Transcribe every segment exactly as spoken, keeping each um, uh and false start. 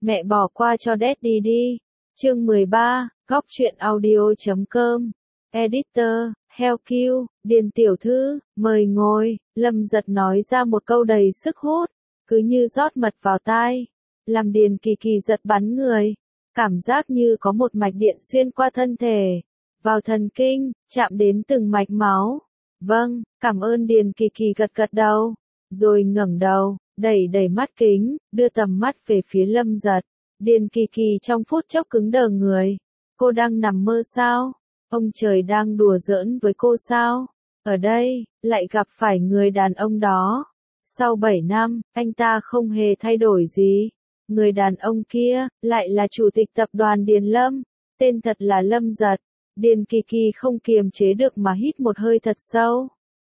Mẹ bỏ qua cho Daddy đi. Chương mười ba, góc truyện audio chấm com. Editor, Heo Q, Điền tiểu thư, mời ngồi. Lâm Giật nói ra một câu đầy sức hút, cứ như rót mật vào tai, làm Điền Kỳ Kỳ giật bắn người. Cảm giác như có một mạch điện xuyên qua thân thể, vào thần kinh, chạm đến từng mạch máu. Vâng, cảm ơn. Điền Kỳ Kỳ gật gật đầu, rồi ngẩng đầu, đẩy đẩy mắt kính, đưa tầm mắt về phía Lâm Giật. Điền Kỳ Kỳ trong phút chốc cứng đờ người. Cô đang nằm mơ sao? Ông trời đang đùa giỡn với cô sao? Ở đây, lại gặp phải người đàn ông đó. Sau bảy năm, anh ta không hề thay đổi gì. Người đàn ông kia, lại là chủ tịch tập đoàn Điền Lâm. Tên thật là Lâm Giật. Điền Kỳ Kỳ không kiềm chế được mà hít một hơi thật sâu.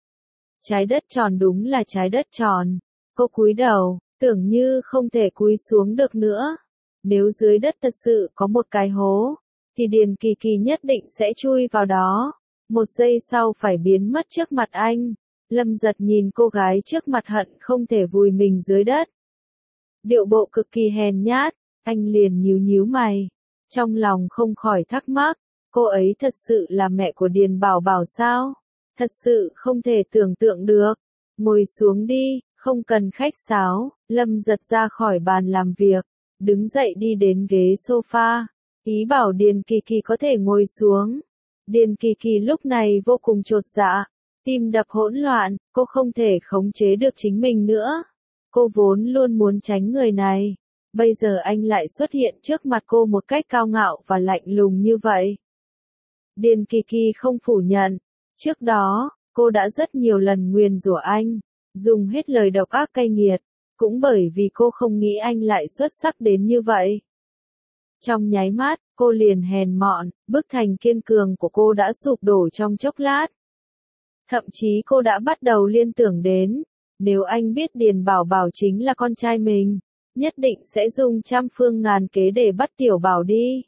Trái đất tròn, đúng là trái đất tròn. Cô cúi đầu, tưởng như không thể cúi xuống được nữa. Nếu dưới đất thật sự có một cái hố, thì Điền Kỳ Kỳ nhất định sẽ chui vào đó. Một giây sau phải biến mất trước mặt anh. Lâm Giật nhìn cô gái trước mặt hận không thể vùi mình dưới đất. Điệu bộ cực kỳ hèn nhát, anh liền nhíu nhíu mày. Trong lòng không khỏi thắc mắc, cô ấy thật sự là mẹ của Điền Bảo Bảo sao? Thật sự không thể tưởng tượng được. Ngồi xuống đi, không cần khách sáo. Lâm Giật ra khỏi bàn làm việc, đứng dậy đi đến ghế sofa, ý bảo Điền Kỳ Kỳ có thể ngồi xuống. Điền Kỳ Kỳ lúc này vô cùng chột dạ, tim đập hỗn loạn, cô không thể khống chế được chính mình nữa. Cô vốn luôn muốn tránh người này, bây giờ anh lại xuất hiện trước mặt cô một cách cao ngạo và lạnh lùng như vậy. Điền Kỳ Kỳ không phủ nhận, trước đó, cô đã rất nhiều lần nguyền rủa anh, dùng hết lời độc ác cay nghiệt, cũng bởi vì cô không nghĩ anh lại xuất sắc đến như vậy. Trong nháy mắt, cô liền hèn mọn, bức thành kiên cường của cô đã sụp đổ trong chốc lát. Thậm chí cô đã bắt đầu liên tưởng đến, nếu anh biết Điền Bảo Bảo chính là con trai mình, nhất định sẽ dùng trăm phương ngàn kế để bắt Tiểu Bảo đi.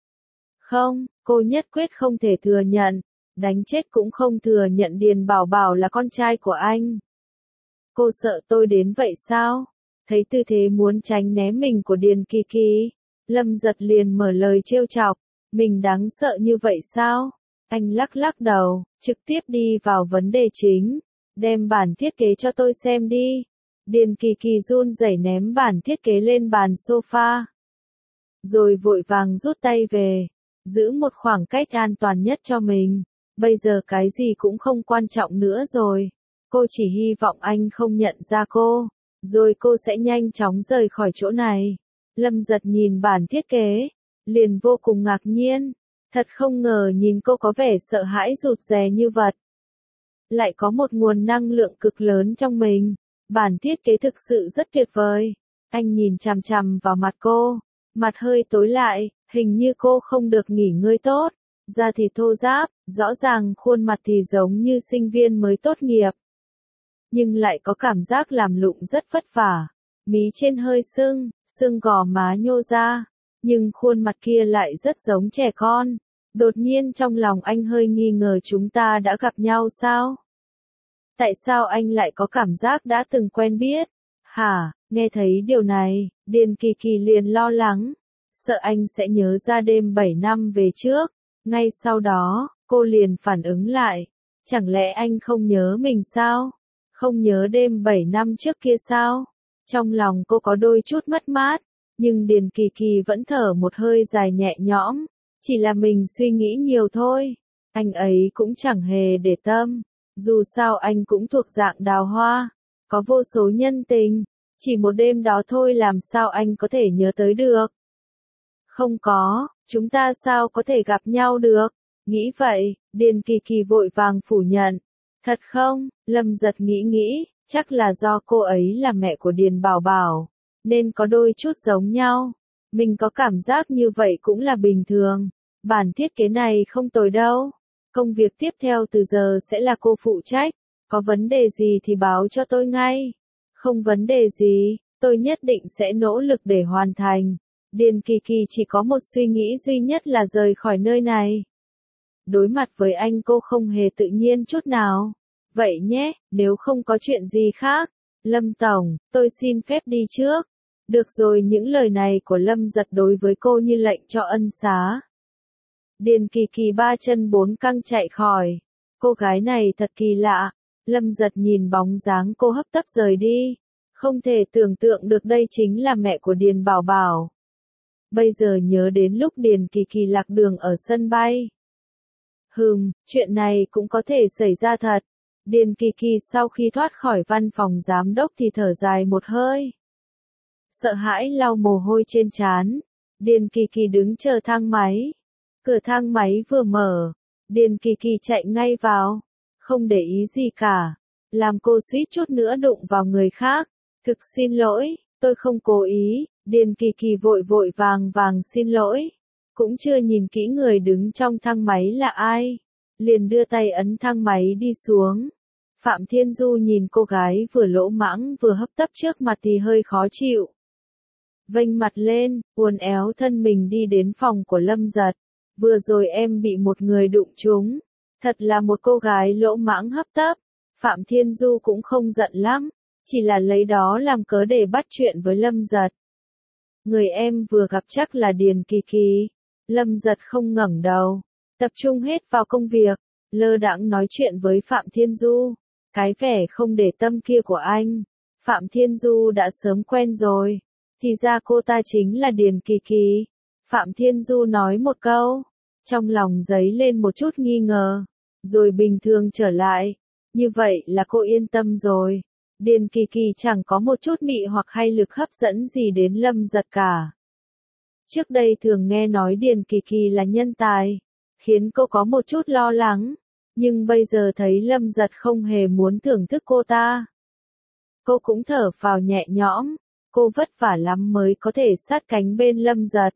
Không, cô nhất quyết không thể thừa nhận, đánh chết cũng không thừa nhận Điền Bảo Bảo là con trai của anh. Cô sợ tôi đến vậy sao? Thấy tư thế muốn tránh né mình của Điền Kỳ Kỳ, Lâm Giật liền mở lời trêu chọc, mình đáng sợ như vậy sao? Anh lắc lắc đầu, trực tiếp đi vào vấn đề chính, đem bản thiết kế cho tôi xem đi. Điền Kỳ Kỳ run rẩy ném bản thiết kế lên bàn sofa, rồi vội vàng rút tay về, giữ một khoảng cách an toàn nhất cho mình. Bây giờ cái gì cũng không quan trọng nữa rồi. Cô chỉ hy vọng anh không nhận ra cô, rồi cô sẽ nhanh chóng rời khỏi chỗ này. Lâm Giật nhìn bản thiết kế, liền vô cùng ngạc nhiên. Thật không ngờ nhìn cô có vẻ sợ hãi rụt rè như vật. Lại có một nguồn năng lượng cực lớn trong mình. Bản thiết kế thực sự rất tuyệt vời. Anh nhìn chằm chằm vào mặt cô, mặt hơi tối lại, hình như cô không được nghỉ ngơi tốt. Da thì thô ráp, rõ ràng khuôn mặt thì giống như sinh viên mới tốt nghiệp. Nhưng lại có cảm giác làm lụng rất vất vả. Mí trên hơi sưng, xương gò má nhô ra, nhưng khuôn mặt kia lại rất giống trẻ con. Đột nhiên trong lòng anh hơi nghi ngờ chúng ta đã gặp nhau sao? Tại sao anh lại có cảm giác đã từng quen biết? Hả, nghe thấy điều này, Điền Kỳ Kỳ liền lo lắng, sợ anh sẽ nhớ ra đêm bảy năm về trước. Ngay sau đó, cô liền phản ứng lại, chẳng lẽ anh không nhớ mình sao? Không nhớ đêm bảy năm trước kia sao? Trong lòng cô có đôi chút mất mát, nhưng Điền Kỳ Kỳ vẫn thở một hơi dài nhẹ nhõm, chỉ là mình suy nghĩ nhiều thôi. Anh ấy cũng chẳng hề để tâm, dù sao anh cũng thuộc dạng đào hoa, có vô số nhân tình, chỉ một đêm đó thôi làm sao anh có thể nhớ tới được. Không có, chúng ta sao có thể gặp nhau được? Nghĩ vậy, Điền Kỳ Kỳ vội vàng phủ nhận. Thật không? Lâm Giật nghĩ nghĩ, chắc là do cô ấy là mẹ của Điền Bảo Bảo, nên có đôi chút giống nhau. Mình có cảm giác như vậy cũng là bình thường. Bản thiết kế này không tồi đâu. Công việc tiếp theo từ giờ sẽ là cô phụ trách. Có vấn đề gì thì báo cho tôi ngay. Không vấn đề gì, tôi nhất định sẽ nỗ lực để hoàn thành. Điền Kỳ Kỳ chỉ có một suy nghĩ duy nhất là rời khỏi nơi này. Đối mặt với anh cô không hề tự nhiên chút nào. Vậy nhé, nếu không có chuyện gì khác, Lâm Tổng, tôi xin phép đi trước. Được rồi, những lời này của Lâm Giật đối với cô như lệnh cho ân xá. Điền Kỳ Kỳ ba chân bốn cẳng chạy khỏi. Cô gái này thật kỳ lạ. Lâm Giật nhìn bóng dáng cô hấp tấp rời đi. Không thể tưởng tượng được đây chính là mẹ của Điền Bảo Bảo. Bây giờ nhớ đến lúc Điền Kỳ Kỳ lạc đường ở sân bay. Hừm, chuyện này cũng có thể xảy ra thật. Điền Kỳ Kỳ sau khi thoát khỏi văn phòng giám đốc thì thở dài một hơi. Sợ hãi lau mồ hôi trên trán. Điền Kỳ Kỳ đứng chờ thang máy. Cửa thang máy vừa mở. Điền Kỳ Kỳ chạy ngay vào. Không để ý gì cả. Làm cô suýt chút nữa đụng vào người khác. Thực xin lỗi, tôi không cố ý. Điền Kỳ Kỳ vội vội vàng vàng xin lỗi. Cũng chưa nhìn kỹ người đứng trong thang máy là ai. Liền đưa tay ấn thang máy đi xuống. Phạm Thiên Du nhìn cô gái vừa lỗ mãng vừa hấp tấp trước mặt thì hơi khó chịu. Vênh mặt lên, uốn éo thân mình đi đến phòng của Lâm Giật. Vừa rồi em bị một người đụng trúng. Thật là một cô gái lỗ mãng hấp tấp. Phạm Thiên Du cũng không giận lắm. Chỉ là lấy đó làm cớ để bắt chuyện với Lâm Giật. Người em vừa gặp chắc là Điền Kỳ Kỳ. Lâm Giật không ngẩng đầu. Tập trung hết vào công việc. Lơ đãng nói chuyện với Phạm Thiên Du. Cái vẻ không để tâm kia của anh. Phạm Thiên Du đã sớm quen rồi. Thì ra cô ta chính là Điền Kỳ Kỳ. Phạm Thiên Du nói một câu. Trong lòng dấy lên một chút nghi ngờ. Rồi bình thường trở lại. Như vậy là cô yên tâm rồi. Điền Kỳ Kỳ chẳng có một chút mị hoặc hay lực hấp dẫn gì đến Lâm Giật cả. Trước đây thường nghe nói Điền Kỳ Kỳ là nhân tài. Khiến cô có một chút lo lắng. Nhưng bây giờ thấy Lâm Giật không hề muốn thưởng thức cô ta. Cô cũng thở phào nhẹ nhõm. Cô vất vả lắm mới có thể sát cánh bên Lâm Giật.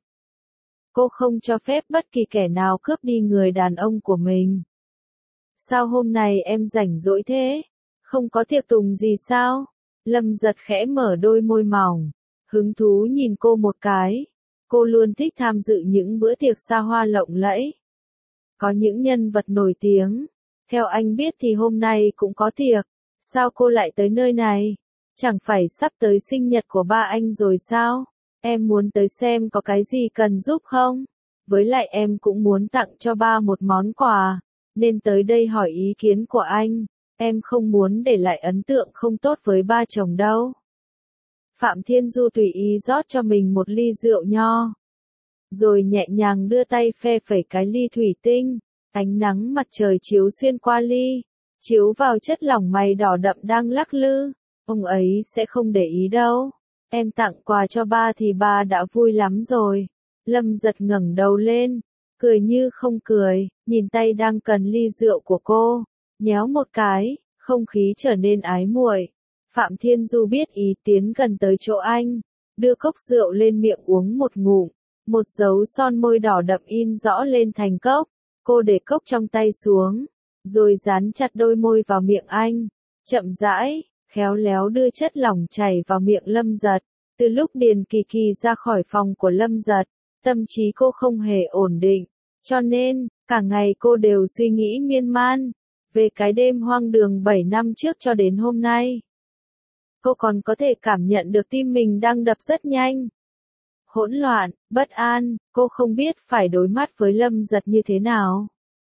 Cô không cho phép bất kỳ kẻ nào cướp đi người đàn ông của mình. Sao hôm nay em rảnh rỗi thế? Không có tiệc tùng gì sao? Lâm Giật khẽ mở đôi môi mỏng. Hứng thú nhìn cô một cái. Cô luôn thích tham dự những bữa tiệc xa hoa lộng lẫy. Có những nhân vật nổi tiếng. Theo anh biết thì hôm nay cũng có tiệc. Sao cô lại tới nơi này? Chẳng phải sắp tới sinh nhật của ba anh rồi sao? Em muốn tới xem có cái gì cần giúp không? Với lại em cũng muốn tặng cho ba một món quà. Nên tới đây hỏi ý kiến của anh. Em không muốn để lại ấn tượng không tốt với ba chồng đâu. Phạm Thiên Du tùy ý rót cho mình một ly rượu nho. Rồi nhẹ nhàng đưa tay phe phẩy cái ly thủy tinh. Ánh nắng mặt trời chiếu xuyên qua ly. Chiếu vào chất lỏng mày đỏ đậm đang lắc lư. Ông ấy sẽ không để ý đâu. Em tặng quà cho ba thì ba đã vui lắm rồi. Lâm Giật ngẩng đầu lên. Cười như không cười. Nhìn tay đang cần ly rượu của cô. Nhéo một cái. Không khí trở nên ái muội. Phạm Thiên Du biết ý tiến gần tới chỗ anh. Đưa cốc rượu lên miệng uống một ngụm. Một dấu son môi đỏ đậm in rõ lên thành cốc. Cô để cốc trong tay xuống. Rồi dán chặt đôi môi vào miệng anh. Chậm rãi, khéo léo đưa chất lỏng chảy vào miệng Lâm Giật. Từ lúc Điền Kỳ Kỳ ra khỏi phòng của Lâm Giật, tâm trí cô không hề ổn định. Cho nên, cả ngày cô đều suy nghĩ miên man. Về cái đêm hoang đường bảy năm trước cho đến hôm nay. Cô còn có thể cảm nhận được tim mình đang đập rất nhanh. Hỗn loạn, bất an, cô không biết phải đối mặt với Lâm Giật như thế nào.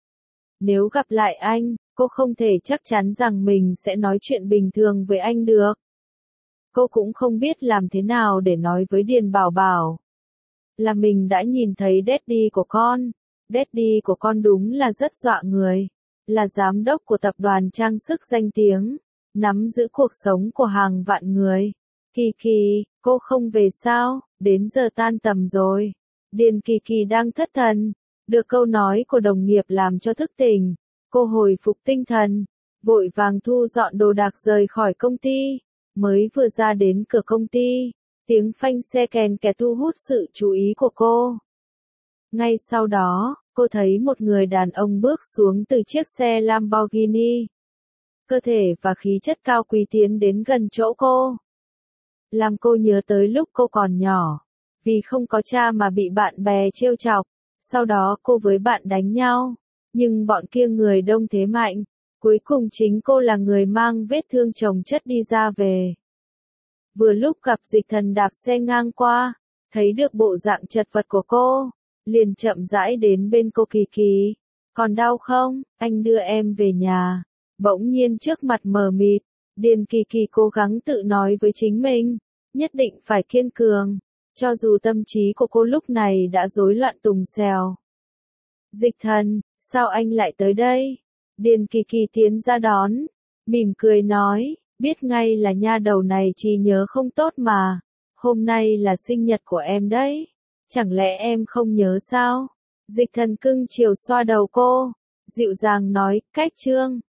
Nếu gặp lại anh, cô không thể chắc chắn rằng mình sẽ nói chuyện bình thường với anh được. Cô cũng không biết làm thế nào để nói với Điền Bảo Bảo. Là mình đã nhìn thấy daddy của con. Daddy của con đúng là rất dọa người. Là giám đốc của tập đoàn trang sức danh tiếng. Nắm giữ cuộc sống của hàng vạn người. Kỳ Kỳ, cô không về sao? Đến giờ tan tầm rồi. Điền Kỳ Kỳ đang thất thần. Được câu nói của đồng nghiệp làm cho thức tỉnh. Cô hồi phục tinh thần. Vội vàng thu dọn đồ đạc rời khỏi công ty. Mới vừa ra đến cửa công ty. Tiếng phanh xe kèn kẹt thu hút sự chú ý của cô. Ngay sau đó, cô thấy một người đàn ông bước xuống từ chiếc xe Lamborghini. Cơ thể và khí chất cao quý tiến đến gần chỗ cô. Làm cô nhớ tới lúc cô còn nhỏ. Vì không có cha mà bị bạn bè trêu chọc. Sau đó cô với bạn đánh nhau. Nhưng bọn kia người đông thế mạnh. Cuối cùng chính cô là người mang vết thương chồng chất đi ra về. Vừa lúc gặp Dịch Thần đạp xe ngang qua, thấy được bộ dạng chật vật của cô, liền chậm rãi đến bên cô Kỳ Kỳ. Còn đau không? Anh đưa em về nhà. Bỗng nhiên trước mặt mờ mịt, Điền Kỳ Kỳ cố gắng tự nói với chính mình, nhất định phải kiên cường, cho dù tâm trí của cô lúc này đã rối loạn tùng xèo. Dịch Thần, sao anh lại tới đây? Điền Kỳ Kỳ tiến ra đón, mỉm cười nói, biết ngay là nha đầu này trí nhớ không tốt mà, hôm nay là sinh nhật của em đấy, chẳng lẽ em không nhớ sao? Dịch Thần cưng chiều xoa đầu cô, dịu dàng nói, cách trương.